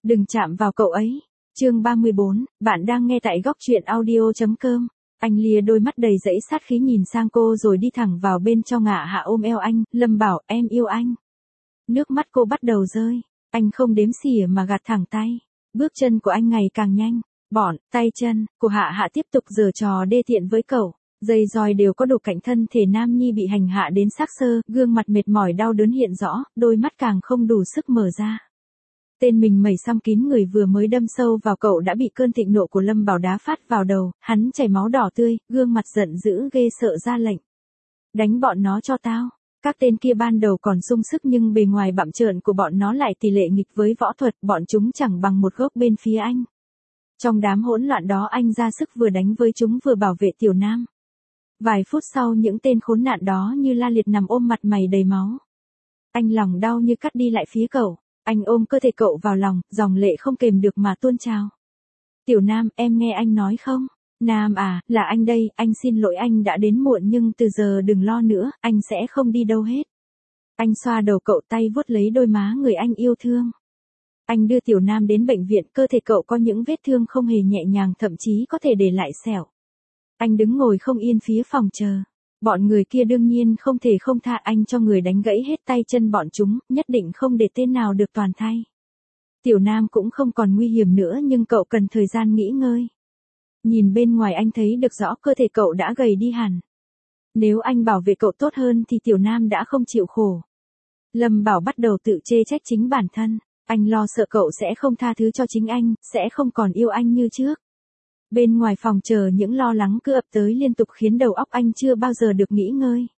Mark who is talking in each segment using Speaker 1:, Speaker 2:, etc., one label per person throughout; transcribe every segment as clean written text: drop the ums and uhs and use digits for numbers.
Speaker 1: Đừng chạm vào cậu ấy. Chương 34, bạn đang nghe tại góc truyện audio.com. Anh lìa đôi mắt đầy dẫy sát khí nhìn sang cô rồi đi thẳng vào bên trong ngả hạ ôm eo anh, Lâm bảo em yêu anh. Nước mắt cô bắt đầu rơi, anh không đếm xỉa mà gạt thẳng tay. Bước chân của anh ngày càng nhanh, bọn, tay chân, của hạ hạ tiếp tục giở trò đê tiện với cậu. Dây roi đều có độ cạnh thân thể nam nhi bị hành hạ đến xác xơ, gương mặt mệt mỏi đau đớn hiện rõ, đôi mắt càng không đủ sức mở ra. Tên mình mẩy xăm kín người vừa mới đâm sâu vào cậu đã bị cơn thịnh nộ của Lâm Bảo đá phát vào đầu, hắn chảy máu đỏ tươi, gương mặt giận dữ ghê sợ ra lệnh. Đánh bọn nó cho tao. Các tên kia ban đầu còn sung sức nhưng bề ngoài bặm trợn của bọn nó lại tỷ lệ nghịch với võ thuật, bọn chúng chẳng bằng một gốc bên phía anh. Trong đám hỗn loạn đó anh ra sức vừa đánh với chúng vừa bảo vệ Tiểu Nam. Vài phút sau những tên khốn nạn đó như la liệt nằm ôm mặt mày đầy máu. Anh lòng đau như cắt đi lại phía cậu. Anh ôm cơ thể cậu vào lòng, dòng lệ không kềm được mà tuôn trào. Tiểu Nam, em nghe anh nói không? Nam à, là anh đây, anh xin lỗi anh đã đến muộn nhưng từ giờ đừng lo nữa, anh sẽ không đi đâu hết. Anh xoa đầu cậu tay vuốt lấy đôi má người anh yêu thương. Anh đưa Tiểu Nam đến bệnh viện, cơ thể cậu có những vết thương không hề nhẹ nhàng thậm chí có thể để lại sẹo. Anh đứng ngồi không yên phía phòng chờ. Bọn người kia đương nhiên không thể không tha anh cho người đánh gãy hết tay chân bọn chúng, nhất định không để tên nào được toàn thay. Tiểu Nam cũng không còn nguy hiểm nữa nhưng cậu cần thời gian nghỉ ngơi. Nhìn bên ngoài anh thấy được rõ cơ thể cậu đã gầy đi hẳn. Nếu anh bảo vệ cậu tốt hơn thì Tiểu Nam đã không chịu khổ. Lâm Bảo bắt đầu tự chê trách chính bản thân. Anh lo sợ cậu sẽ không tha thứ cho chính anh, sẽ không còn yêu anh như trước. Bên ngoài phòng chờ những lo lắng cứ ập tới liên tục khiến đầu óc anh chưa bao giờ được nghỉ ngơi.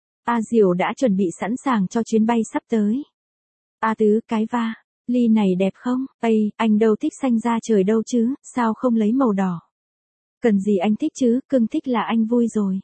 Speaker 1: A Diểu đã chuẩn bị sẵn sàng cho chuyến bay sắp tới. A Tứ, cái va, ly này đẹp không? Ây, anh đâu thích xanh da trời đâu chứ, sao không lấy màu đỏ? Cần gì anh thích chứ, cưng thích là anh vui rồi.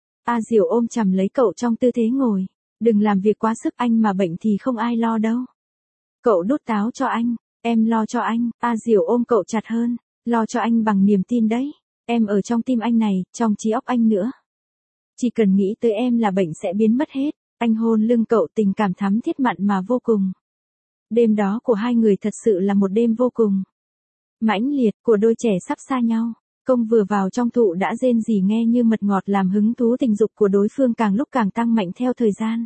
Speaker 1: A Diểu ôm chầm lấy cậu trong tư thế ngồi. Đừng làm việc quá sức anh mà bệnh thì không ai lo đâu. Cậu đút táo cho anh, em lo cho anh. A Diểu ôm cậu chặt hơn. Lo cho anh bằng niềm tin đấy. Em ở trong tim anh này, trong trí óc anh nữa. Chỉ cần nghĩ tới em là bệnh sẽ biến mất hết. Anh hôn lưng cậu, tình cảm thắm thiết mặn mà vô cùng. Đêm đó của hai người thật sự là một đêm vô cùng mãnh liệt của đôi trẻ sắp xa nhau. Công vừa vào trong thụ đã rên rỉ nghe như mật ngọt làm hứng thú tình dục của đối phương càng lúc càng tăng mạnh theo thời gian.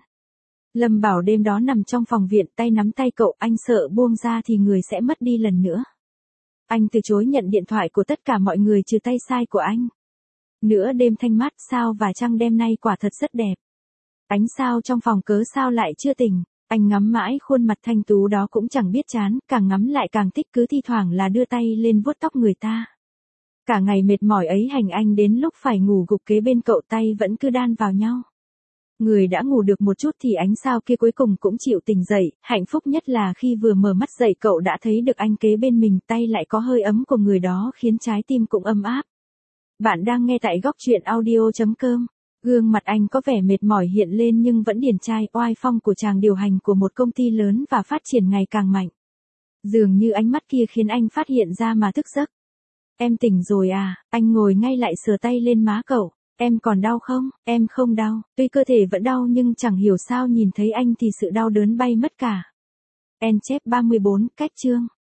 Speaker 1: Lâm Bảo đêm đó nằm trong phòng viện tay nắm tay cậu, anh sợ buông ra thì người sẽ mất đi lần nữa. Anh từ chối nhận điện thoại của tất cả mọi người trừ tay sai của anh. Nửa đêm thanh mát, sao và trăng đêm nay quả thật rất đẹp. Ánh sao trong phòng cớ sao lại chưa tỉnh. Anh ngắm mãi khuôn mặt thanh tú đó cũng chẳng biết chán, càng ngắm lại càng thích, cứ thi thoảng là đưa tay lên vuốt tóc người ta. Cả ngày mệt mỏi ấy hành anh đến lúc phải ngủ gục kế bên cậu tay vẫn cứ đan vào nhau. Người đã ngủ được một chút thì ánh sao kia cuối cùng cũng chịu tỉnh dậy, hạnh phúc nhất là khi vừa mở mắt dậy cậu đã thấy được anh kế bên mình, tay lại có hơi ấm của người đó khiến trái tim cũng ấm áp. Bạn đang nghe tại góc truyện audio.com. Gương mặt anh có vẻ mệt mỏi hiện lên nhưng vẫn điển trai, oai phong của chàng điều hành của một công ty lớn và phát triển ngày càng mạnh. Dường như ánh mắt kia khiến anh phát hiện ra mà thức giấc. Em tỉnh rồi à? Anh ngồi ngay lại sờ tay lên má cậu. Em còn đau không? Em không đau. Tuy cơ thể vẫn đau nhưng chẳng hiểu sao nhìn thấy anh thì sự đau đớn bay mất cả. En chép 34, cách chương.